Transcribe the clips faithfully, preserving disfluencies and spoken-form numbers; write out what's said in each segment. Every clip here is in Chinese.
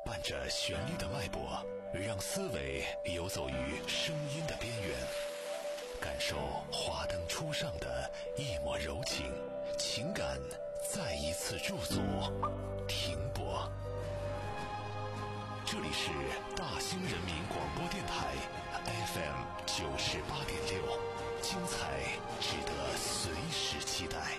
伴着旋律的脉搏，让思维游走于声音的边缘，感受华灯初上的一抹柔情，情感再一次驻足停泊。这里是大兴人民广播电台 F M 九十八点六，精彩值得随时期待。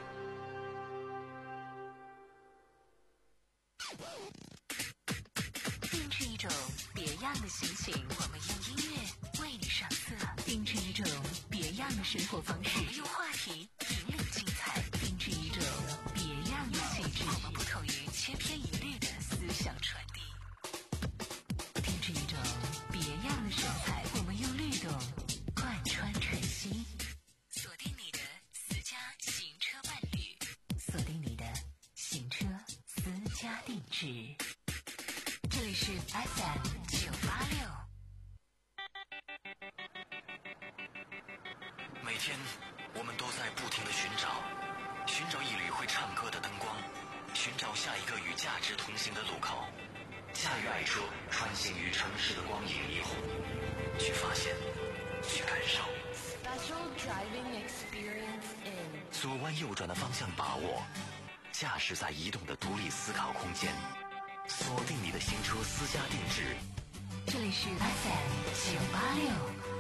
定制一种别样的心情，我们用音乐为你上色；定制一种别样的生活方式，我们用话题引领精彩；定制一种别样的气质，我们不同于千篇一律的思想传递；定制一种别样的神采，我们用律动贯穿晨曦。锁定你的私家行车伴侣，锁定你的行车私家定制。这里是 F M 九八六。 每天我们都在不停地寻找，寻找一缕会唱歌的灯光，寻找下一个与价值同行的路口。驾驭爱车，穿行于城市的光影霓虹，去发现，去感受。 Special driving experience in 左弯右转的方向把握，驾驶在移动的独立思考空间。锁定你的行车私家定制， 这里是 F M 九八六。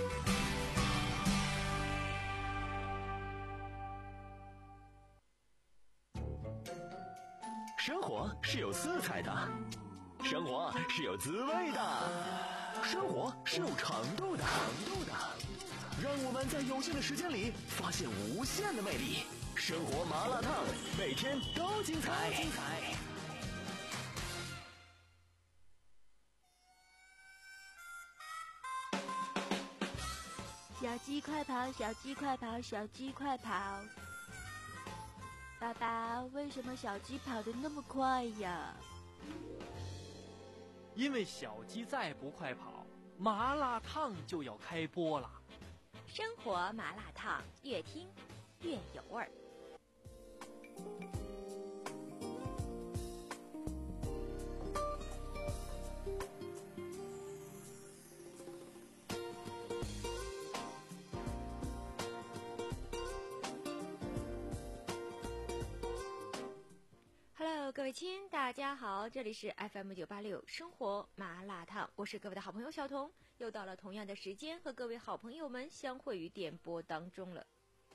生活是有色彩的，生活是有滋味的，生活是有程度的，程度的。让我们在有限的时间里发现无限的魅力。生活麻辣烫，每天都精彩，精彩。 小鸡快跑，小鸡快跑，小鸡快跑！爸爸，为什么小鸡跑得那么快呀？ 因为小鸡再不快跑，麻辣烫就要开播了。 生活麻辣烫，越听越有味儿。Hello， 各位亲，大家好，这里是 F M 九八六生活麻辣烫，我是各位的好朋友小彤，又到了同样的时间和各位好朋友们相会于电波当中了。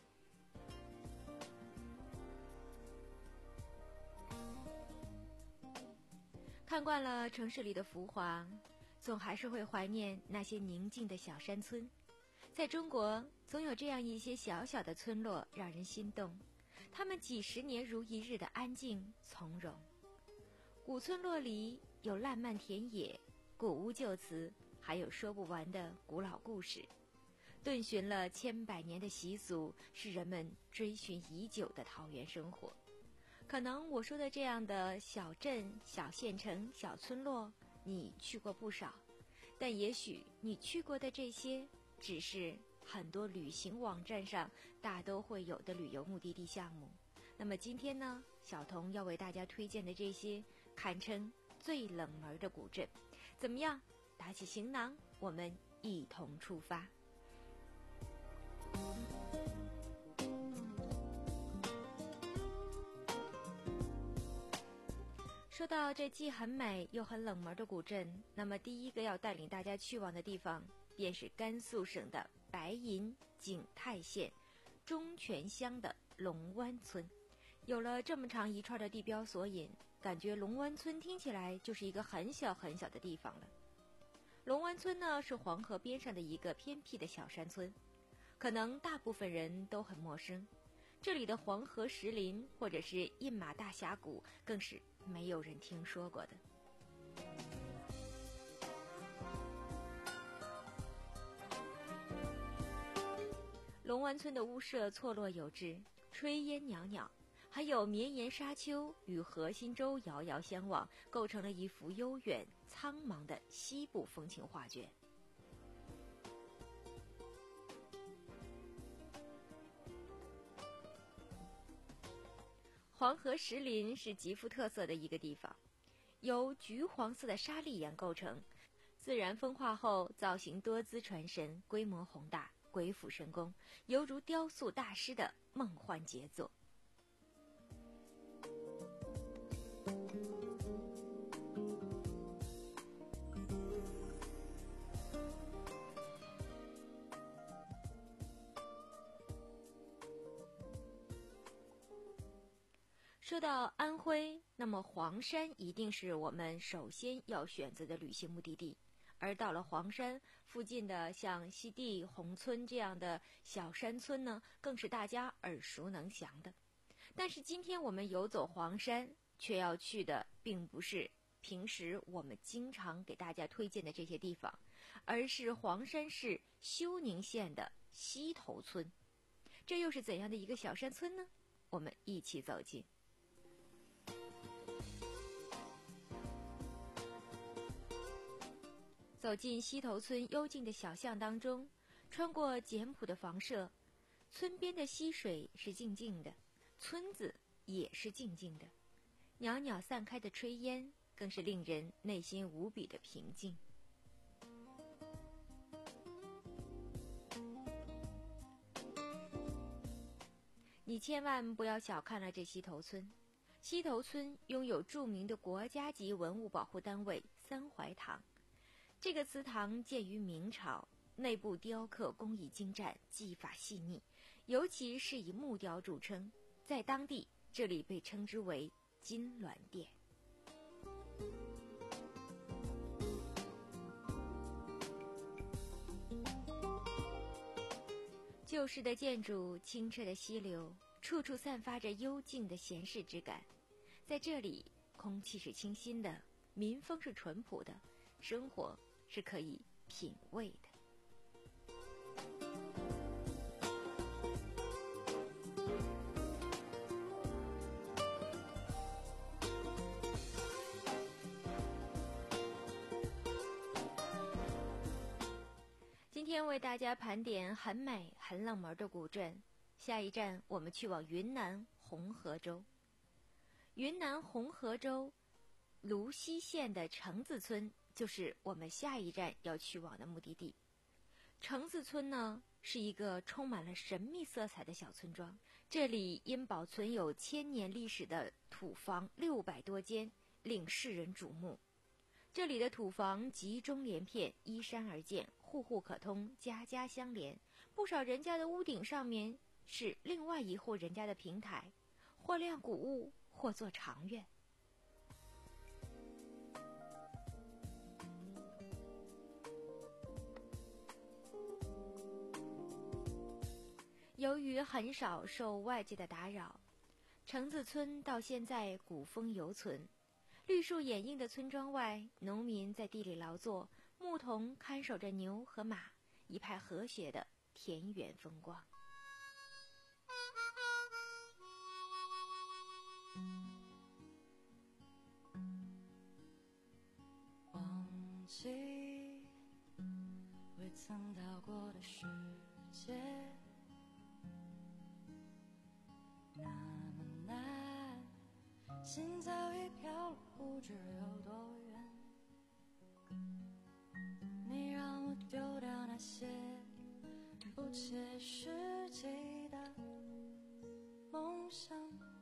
看惯了城市里的浮华，总还是会怀念那些宁静的小山村。在中国，总有这样一些小小的村落让人心动，他们几十年如一日的安静从容。古村落里有烂漫田野、古屋旧词，还有说不完的古老故事，顿寻了千百年的习俗，是人们追寻已久的桃源生活。可能我说的这样的小镇、小县城、小村落，你去过不少，但也许你去过的这些，只是很多旅行网站上大都会有的旅游目的地项目。那么今天呢，小彤要为大家推荐的这些堪称最冷门的古镇，怎么样？打起行囊，我们一同出发。说到这既很美又很冷门的古镇，那么第一个要带领大家去往的地方，便是甘肃省的白银景泰县中泉乡的龙湾村。有了这么长一串的地标索引，感觉龙湾村听起来就是一个很小很小的地方了。龙湾村呢，是黄河边上的一个偏僻的小山村，可能大部分人都很陌生。这里的黄河石林或者是印马大峡谷，更是没有人听说过的。龙湾村的屋舍错落有致，炊烟袅袅，还有绵延沙丘与河心洲遥遥相望，构成了一幅悠远苍茫的西部风情画卷。黄河石林是极富特色的一个地方， 由橘黄色的沙砾岩构成，自然风化后造型多姿传神，规模宏大，鬼斧神工，犹如雕塑大师的梦幻杰作。说到安徽，那么黄山一定是我们首先要选择的旅行目的地。而到了黄山附近的像西递、宏村这样的小山村呢，更是大家耳熟能详的。但是今天我们游走黄山，却要去的并不是平时我们经常给大家推荐的这些地方，而是黄山市休宁县的西头村。这又是怎样的一个小山村呢？我们一起走进。走进西头村幽静的小巷当中，穿过简朴的房舍，村边的溪水是静静的，村子也是静静的，袅袅散开的炊烟更是令人内心无比的平静。你千万不要小看了这西头村。西头村拥有著名的国家级文物保护单位三槐堂。这个祠堂建于明朝，内部雕刻工艺精湛，技法细腻，尤其是以木雕著称，在当地这里被称之为金銮殿。旧式的建筑，清澈的溪流，处处散发着幽静的闲适之感。在这里，空气是清新的，民风是淳朴的，生活是可以品味的。今天为大家盘点很美很冷门的古镇，下一站我们去往云南红河州。云南红河州芦溪县的橙子村就是我们下一站要去往的目的地。橙子村呢，是一个充满了神秘色彩的小村庄，这里因保存有千年历史的土房六百多间，令世人瞩目。这里的土房集中连片，依山而建，户户可通，家家相连。不少人家的屋顶上面是另外一户人家的平台，或晾谷物，或做长院。由于很少受外界的打扰，橙子村到现在古风犹存。绿树掩映的村庄外，农民在地里劳作，牧童看守着牛和马，一派和谐的田园风光。 忘记未曾到过的世界，那么难，心早已飘了，不知有多远。你让我丢掉那些不切实际的梦想，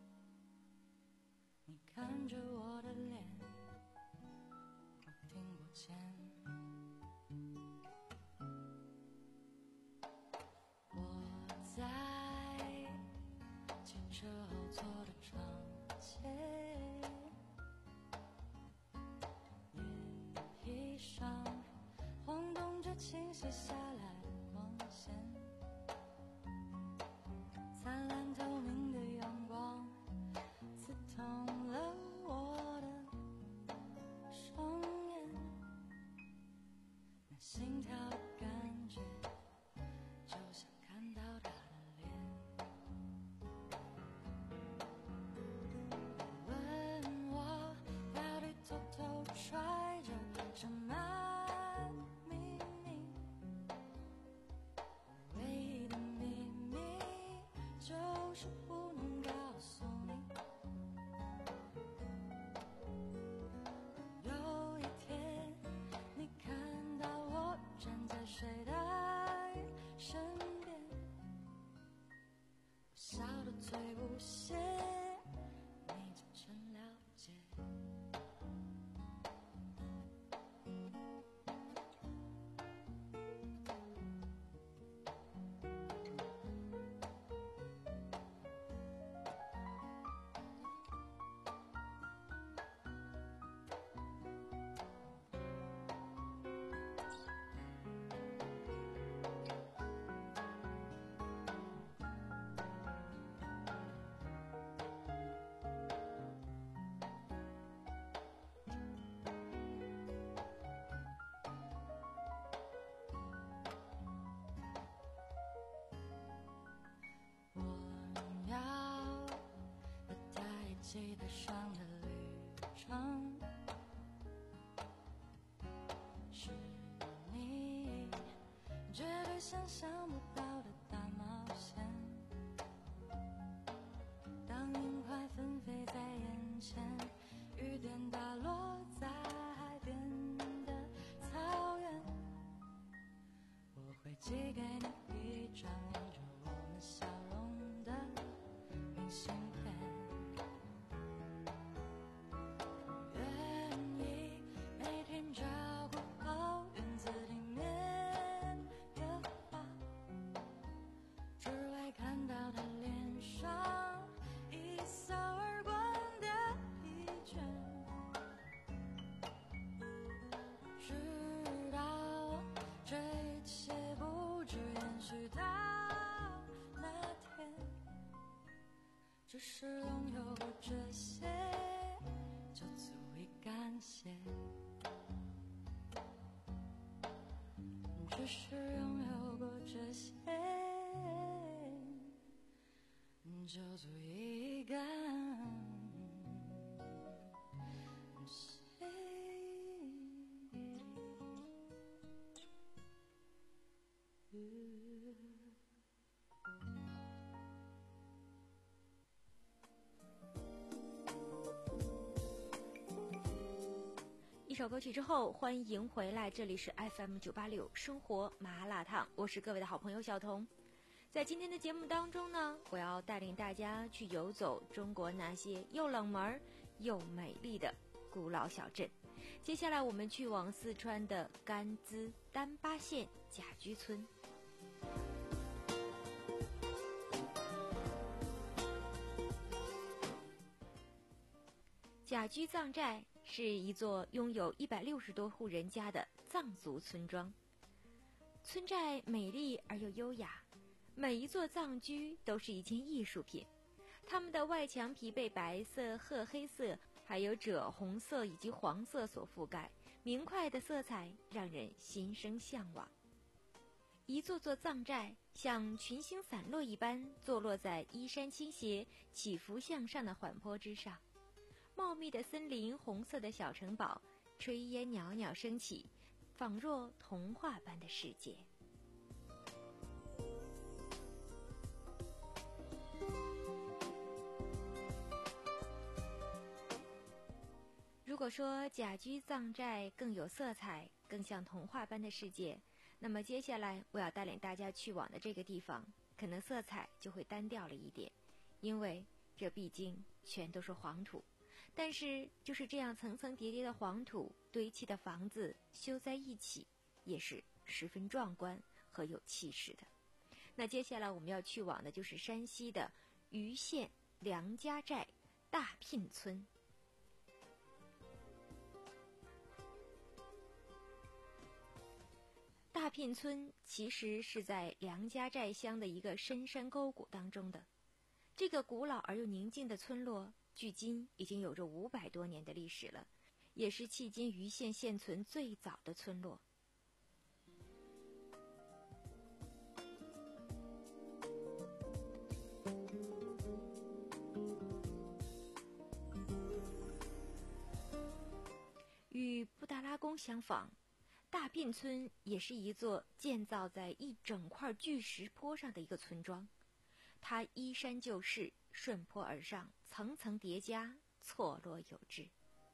你看着我的脸，我听不见。我在汽车后座的窗前，眼皮上晃动着清晰下来的光线，灿烂透明的阳光刺痛了我的双眼，那心跳的感觉就像看到他的脸。问我到底偷偷揣着什么秘密， 期待上的旅程，是你绝对想象不到的大冒险。当樱花纷飞在眼前，雨点打落在海边的草原，我会寄给你一张印着我们笑容的明信片。愿意每天照顾好院子里面的花，只为看到他脸上一扫而光的疲倦，直到这一切不止延续到那天。只是拥有过这些，就足以感谢。只是拥有过这些，就足以感谢。 一首歌曲之后，欢迎回来，这里是 F M 九八六生活麻辣烫，我是各位的好朋友小彤。在今天的节目当中呢，我要带领大家去游走中国那些又冷门又美丽的古老小镇。接下来我们去往四川的甘孜丹巴县甲居村。甲居藏寨是一座拥有一百六十多户人家的藏族村庄。村寨美丽而又优雅，每一座藏居都是一件艺术品。它们的外墙皮被白色、褐黑色，还有赭红色以及黄色所覆盖，明快的色彩让人心生向往。一座座藏寨像群星散落一般，坐落在依山倾斜、起伏向上的缓坡之上。茂密的森林，红色的小城堡，炊烟袅袅升起，仿若童话般的世界。如果说甲居藏寨更有色彩，更像童话般的世界，那么接下来我要带领大家去往的这个地方，可能色彩就会单调了一点，因为这毕竟全都是黄土。但是就是这样层层叠叠的黄土堆砌的房子修在一起，也是十分壮观和有气势的。那接下来我们要去往的就是山西的盂县梁家寨大聘村。大聘村其实是在梁家寨乡的一个深山沟谷当中的。这个古老而又宁静的村落距今已经有着五百多年的历史了，也是迄今盂县现存最早的村落。与布达拉宫相仿，大聘村也是一座建造在一整块巨石坡上的一个村庄。它依山就势，顺坡而上，层层叠加，错落有致。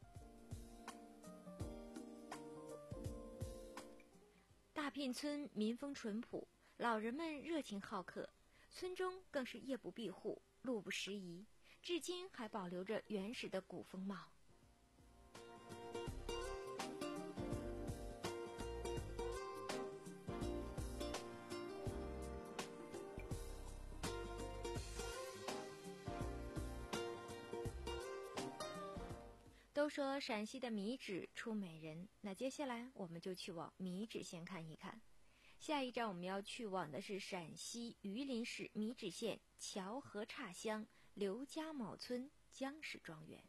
大聘村民风淳朴，老人们热情好客，村中更是夜不闭户，路不拾遗，至今还保留着原始的古风貌。都说陕西的米脂出美人，那接下来我们就去往米脂县看一看。下一站我们要去往的是陕西榆林市米脂县乔河岔乡刘家卯村江氏庄园。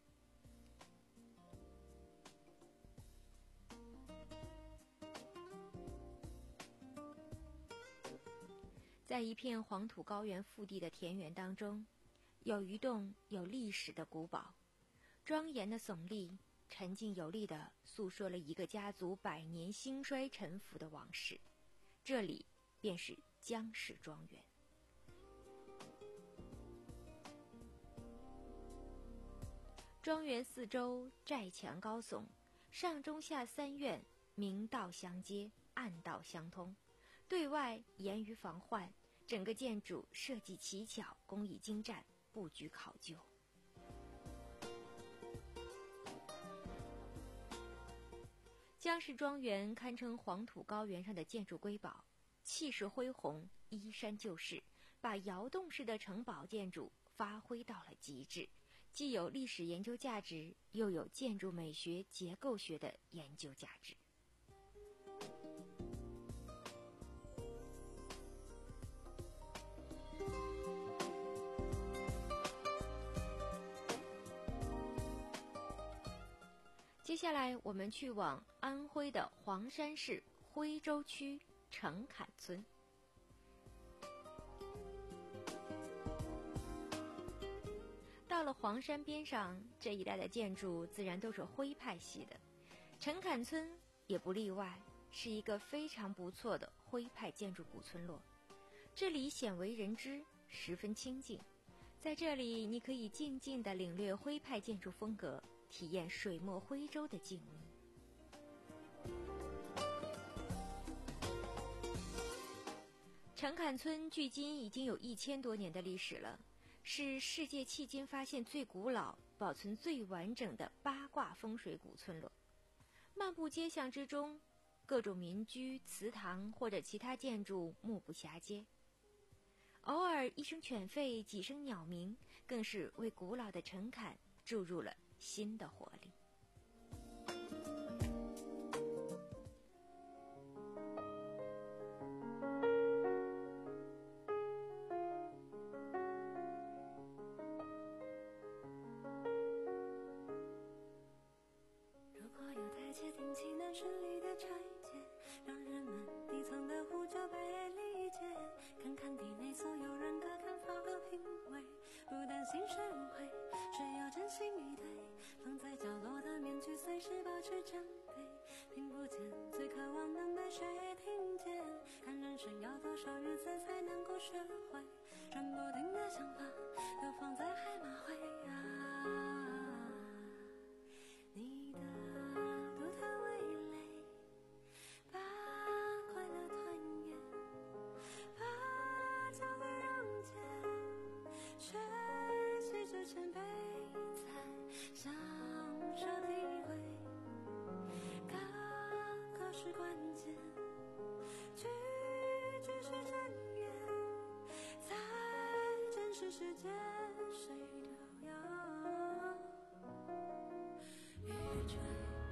在一片黄土高原腹地的田园当中， 有一栋有历史的古堡，庄严的耸立，沉静有力地诉说了一个家族百年兴衰沉浮的往事。这里便是江氏庄园。庄园四周寨墙高耸，上中下三院明道相接，暗道相通，对外严于防患，整个建筑设计奇巧，工艺精湛，布局考究。江氏庄园堪称黄土高原上的建筑瑰宝，气势恢宏，依山就势，把窑洞式的城堡建筑发挥到了极致，既有历史研究价值，又有建筑美学结构学的研究价值。接下来我们去往安徽的黄山市徽州区城坎村。到了黄山边上，这一带的建筑自然都是徽派系的，城坎村也不例外，是一个非常不错的徽派建筑古村落。这里鲜为人知，十分清静，在这里你可以静静地领略徽派建筑风格，体验水墨徽州的静谧。城坎村距今已经有一千多年的历史了，是世界迄今发现最古老、保存最完整的八卦风水古村落。漫步街巷之中，各种民居、祠堂或者其他建筑目不暇接，偶尔一声犬吠，几声鸟鸣，更是为古老的城坎注入了新的活力。 如果有台阶定期能顺利的拆解，让人们底层的呼救被理解，看看体内所有人的看法和品味，不担心谁误会，只要真心以对，放在角落的面具随时保持真备，听不见最渴望能被谁听见，看人生要多少日子才能够学会，转不停的想法都放在海马回啊，你的独特味蕾，把快乐团圆，把焦虑溶解，学习之前被才享受体会，各个是关键，句句是真言，在真实世界谁都要愚蠢。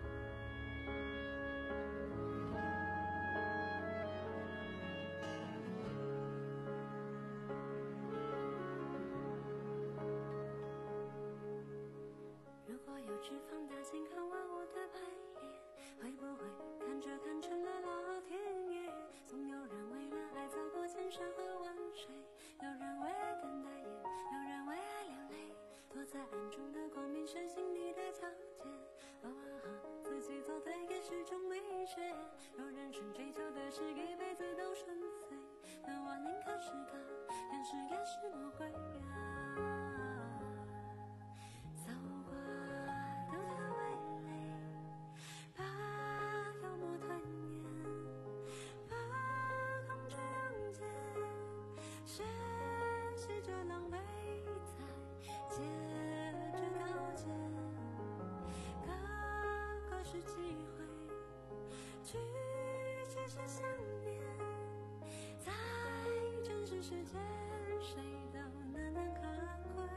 如果有只放大镜看完我的排列，会不会看着看成了老天爷？总有人为了爱走过千山和万水，有人为爱等待夜，有人为爱流泪，躲在暗中的光明是心里的皎洁，偶尔和自己作对也是种美学，若人生追求的是一辈子都顺遂，那我宁可是个天使也是魔鬼啊，走过独特味蕾，把幽默吞咽，把恐惧溶解，学习着狼狈，再接着了解，各个是机会，句句是想念，在真实世界谁都难能可贵。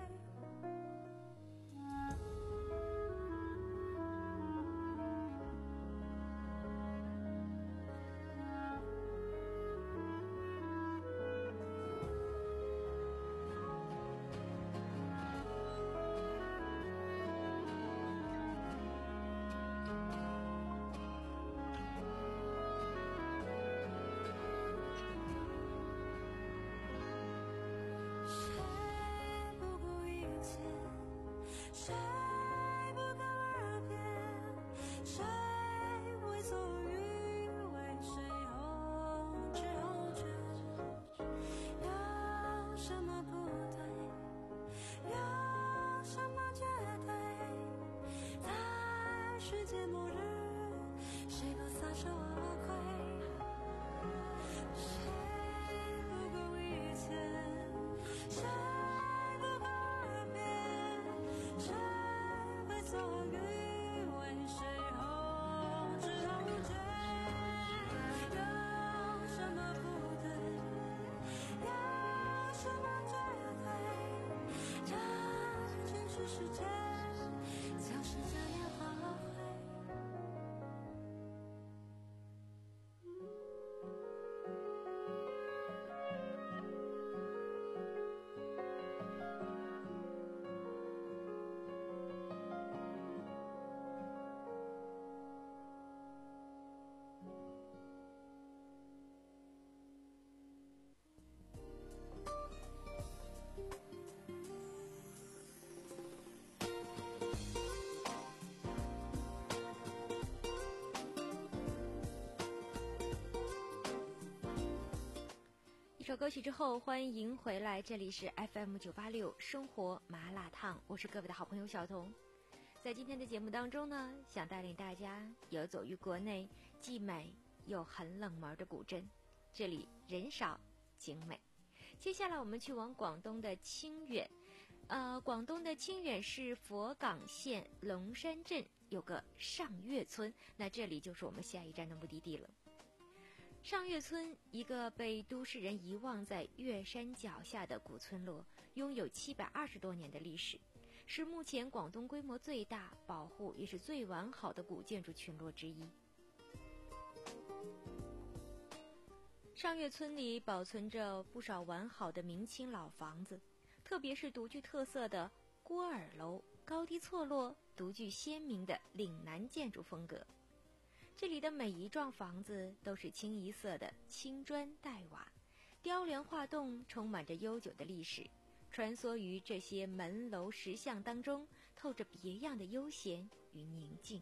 谁为所欲为，谁后知后觉？有什么不对？有什么绝对？在世界末日，谁不撒手而归？谁不顾一切？谁不可变？谁为所欲为？谁后知后觉？有什么不对？有什么绝对？这真实世界就是这样花卉。 一首歌曲之后，欢迎回来，这里是 F M 九八六生活麻辣烫，我是各位的好朋友小彤。在今天的节目当中呢，想带领大家游走于国内既美又很冷门的古镇，这里人少景美。接下来我们去往广东的清远，呃，广东的清远市佛冈县龙山镇有个上月村，那这里就是我们下一站的目的地了。上月村，一个被都市人遗忘在月山脚下的古村落，拥有七百二十多年的历史，是目前广东规模最大、保护也是最完好的古建筑群落之一。上月村里保存着不少完好的明清老房子，特别是独具特色的郭尔楼，高低错落，独具鲜明的岭南建筑风格。这里的每一幢房子都是清一色的青砖黛瓦，雕梁画栋，充满着悠久的历史。穿梭于这些门楼石像当中，透着别样的悠闲与宁静。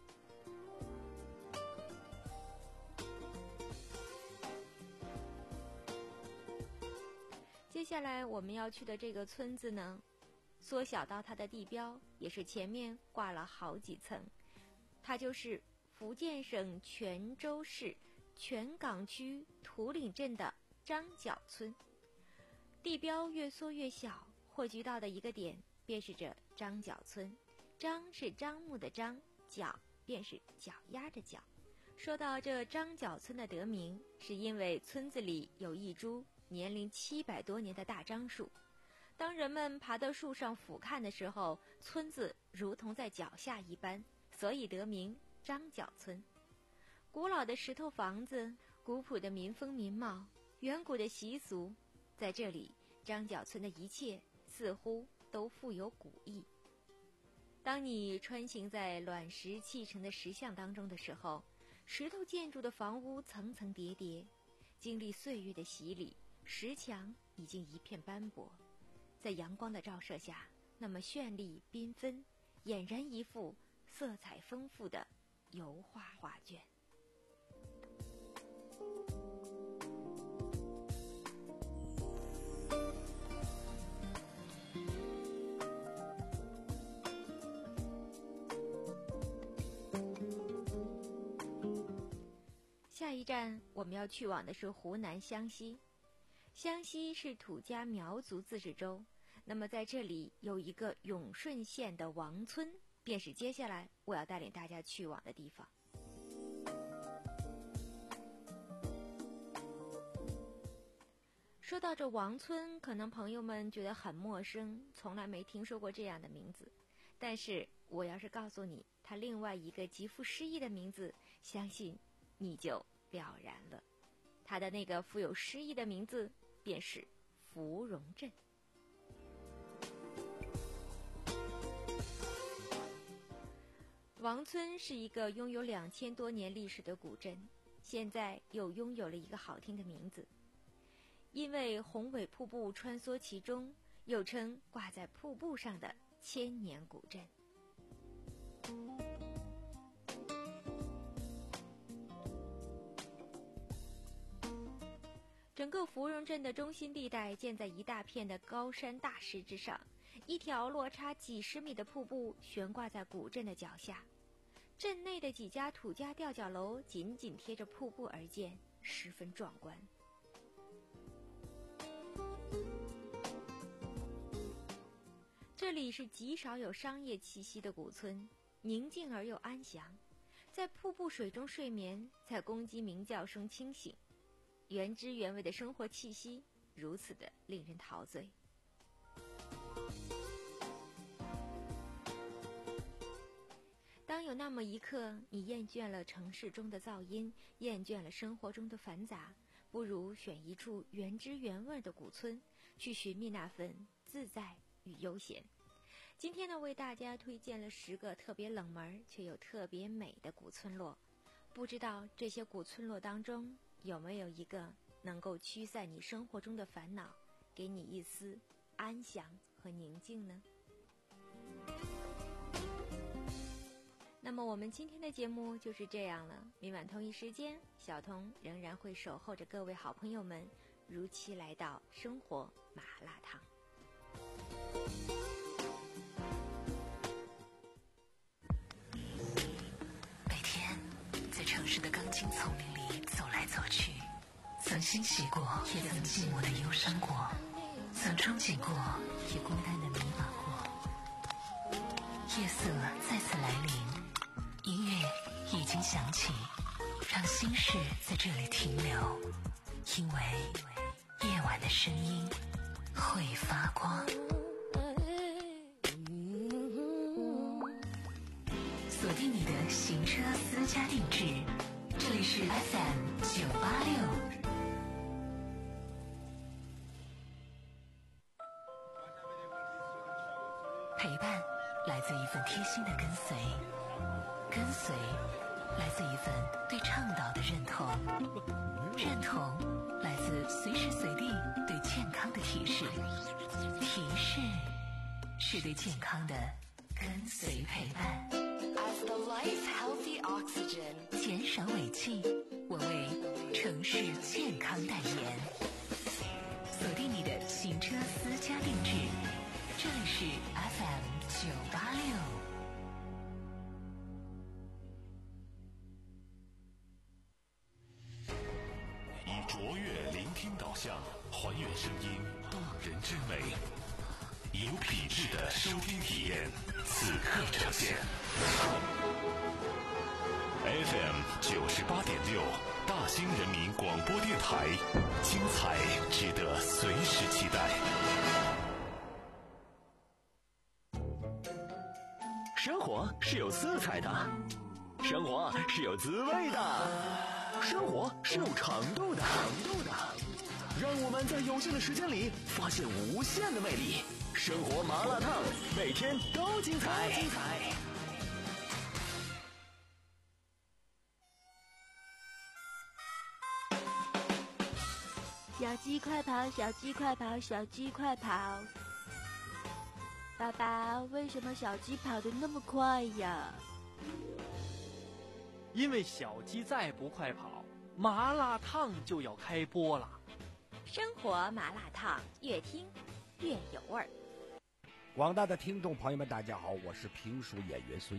接下来我们要去的这个村子呢，缩小到它的地标也是前面挂了好几层，它就是福建省泉州市泉港区土岭镇的张角村。地标越缩越小，汇聚到的一个点便是这张角村。张是张木的张，角便是脚丫的脚。说到这张角村的得名，是因为村子里有一株年龄七百多年的大樟树。当人们爬到树上俯瞰的时候，村子如同在脚下一般，所以得名张角村。古老的石头房子，古朴的民风民貌，远古的习俗，在这里张角村的一切似乎都富有古意。当你穿行在卵石砌成的石像当中的时候，石头建筑的房屋层层叠叠，经历岁月的洗礼，石墙已经一片斑驳，在阳光的照射下，那么绚丽缤纷，俨然一幅色彩丰富的油画画卷。下一站我们要去往的是湖南湘西。湘西是土家苗族自治州，那么在这里有一个永顺县的王村，便是接下来我要带领大家去往的地方。说到这王村，可能朋友们觉得很陌生，从来没听说过这样的名字，但是我要是告诉你它另外一个极富诗意的名字，相信你就了然了。它的那个富有诗意的名字便是芙蓉镇。王村是一个拥有两千多年历史的古镇，现在又拥有了一个好听的名字，因为宏伟瀑布穿梭其中，又称挂在瀑布上的千年古镇。 整个芙蓉镇的中心地带建在一大片的高山大石之上，一条落差几十米的瀑布悬挂在古镇的脚下，镇内的几家土家吊脚楼紧紧贴着瀑布而建，十分壮观。这里是极少有商业气息的古村，宁静而又安详，在瀑布水中睡眠，在公鸡鸣叫声清醒，原汁原味的生活气息如此的令人陶醉。当有那么一刻，你厌倦了城市中的噪音，厌倦了生活中的繁杂，不如选一处原汁原味的古村，去寻觅那份自在与悠闲。今天呢，为大家推荐了十个特别冷门却又特别美的古村落。不知道这些古村落当中有没有一个能够驱散你生活中的烦恼，给你一丝安详和宁静呢？那么我们今天的节目就是这样了，明晚同一时间，小彤仍然会守候着各位好朋友们，如期来到生活麻辣烫。 每天在城市的钢筋丛林里走来走去，曾欣喜过，也曾寂寞的忧伤过，曾憧憬过，也孤单的迷茫过。夜色再次来临，音乐已经响起，让心事在这里停留，因为夜晚的声音会发光。锁定你的行车私家定制，这里是 F M 九八六。陪伴来自一份贴心的跟随，跟随来自一份对倡导的认同，认同来自随时随地对健康的提示，提示是对健康的跟随陪伴。 As the life healthy oxygen， 减少尾气，我为城市健康代言。锁定你的行车私家定制，这里是 F M 九八六。 以卓越聆听导向，还原声音动人之美，以有品质的收听体验，此刻呈现。F M 九十八点六，大兴人民广播电台，精彩值得随时期待。 生活是有色彩的，生活是有滋味的，生活是有长度的，长度的。让我们在有限的时间里发现无限的魅力。生活麻辣烫，每天都精彩，精彩。 小鸡快跑，小鸡快跑，小鸡快跑！爸爸，为什么小鸡跑得那么快呀？ 因为小鸡再不快跑，麻辣烫就要开播了。 生活麻辣烫，越听越有味儿。 广大的听众朋友们，大家好，我是评书演员孙